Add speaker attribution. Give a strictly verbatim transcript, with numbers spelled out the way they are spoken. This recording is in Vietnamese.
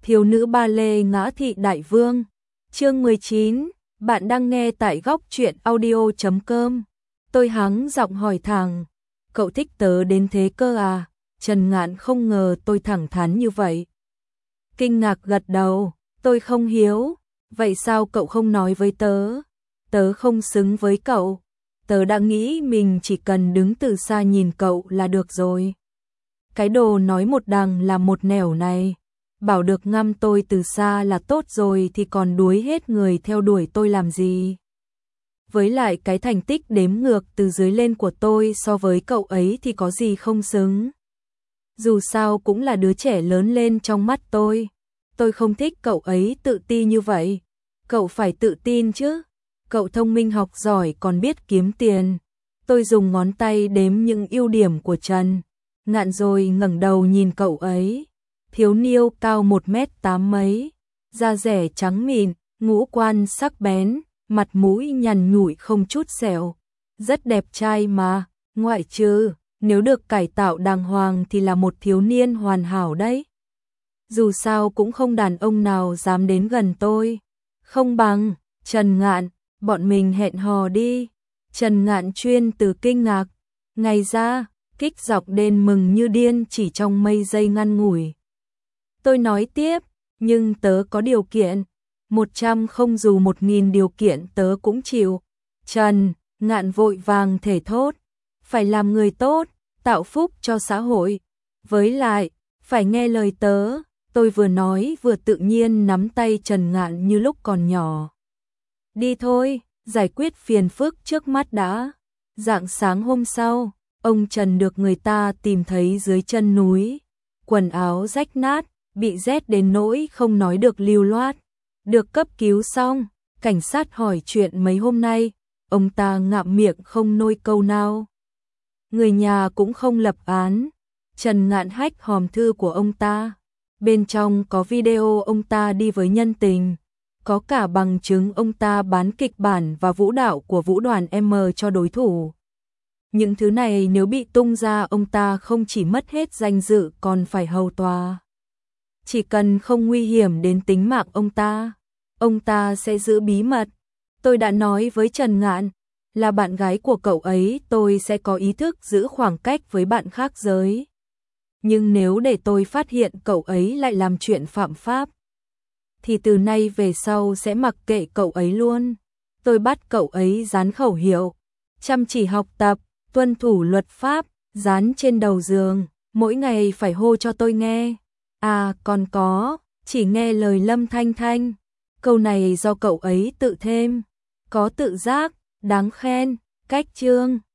Speaker 1: Thiếu nữ ba lê ngã thị đại vương. Chương mười chín, bạn đang nghe tại góc truyện audio chấm com. Tôi hắng giọng hỏi thẳng, cậu thích tớ đến thế cơ à? Trần Ngạn không ngờ tôi thẳng thắn như vậy. Kinh ngạc gật đầu, tôi không hiếu, vậy sao cậu không nói với tớ? Tớ không xứng với cậu, tớ đã nghĩ mình chỉ cần đứng từ xa nhìn cậu là được rồi. Cái đồ nói một đằng là một nẻo này, bảo được ngắm tôi từ xa là tốt rồi thì còn đuối hết người theo đuổi tôi làm gì. Với lại cái thành tích đếm ngược từ dưới lên của tôi so với cậu ấy thì có gì không xứng. Dù sao cũng là đứa trẻ lớn lên trong mắt tôi. Tôi không thích cậu ấy tự ti như vậy. Cậu phải tự tin chứ. Cậu thông minh học giỏi còn biết kiếm tiền. Tôi dùng ngón tay đếm những ưu điểm của Trần Ngạn rồi ngẩng đầu nhìn cậu ấy. Thiếu niêu cao một mét tám mấy, da rẻ trắng mịn, ngũ quan sắc bén, mặt mũi nhằn nhủi không chút sẹo. Rất đẹp trai mà, ngoại trừ nếu được cải tạo đàng hoàng thì là một thiếu niên hoàn hảo đấy. Dù sao cũng không đàn ông nào dám đến gần tôi. Không bằng, Trần Ngạn, bọn mình hẹn hò đi. Trần Ngạn chuyên từ kinh ngạc, ngày ra, kích dọc đến mừng như điên chỉ trong mây giây ngắn ngủi. Tôi nói tiếp, nhưng tớ có điều kiện, một trăm không dù một nghìn điều kiện tớ cũng chịu. Trần Ngạn vội vàng thể thốt, phải làm người tốt, tạo phúc cho xã hội. Với lại, phải nghe lời tớ. Tôi vừa nói vừa tự nhiên nắm tay Trần Ngạn như lúc còn nhỏ. Đi thôi, giải quyết phiền phức trước mắt đã. Rạng sáng hôm sau, ông Trần được người ta tìm thấy dưới chân núi. Quần áo rách nát, bị rét đến nỗi không nói được lưu loát. Được cấp cứu xong, cảnh sát hỏi chuyện mấy hôm nay, ông ta ngậm miệng không nôi câu nào. Người nhà cũng không lập án. Trần Ngạn hách hòm thư của ông ta. Bên trong có video ông ta đi với nhân tình, có cả bằng chứng ông ta bán kịch bản và vũ đạo của vũ đoàn M cho đối thủ. Những thứ này nếu bị tung ra ông ta không chỉ mất hết danh dự còn phải hầu tòa. Chỉ cần không nguy hiểm đến tính mạng ông ta, ông ta sẽ giữ bí mật. Tôi đã nói với Trần Ngạn, là bạn gái của cậu ấy tôi sẽ có ý thức giữ khoảng cách với bạn khác giới. Nhưng nếu để tôi phát hiện cậu ấy lại làm chuyện phạm pháp, thì từ nay về sau sẽ mặc kệ cậu ấy luôn. Tôi bắt cậu ấy dán khẩu hiệu, chăm chỉ học tập, tuân thủ luật pháp, dán trên đầu giường, mỗi ngày phải hô cho tôi nghe. À còn có, chỉ nghe lời Lâm Thanh Thanh. Câu này do cậu ấy tự thêm, có tự giác, đáng khen, cách chương.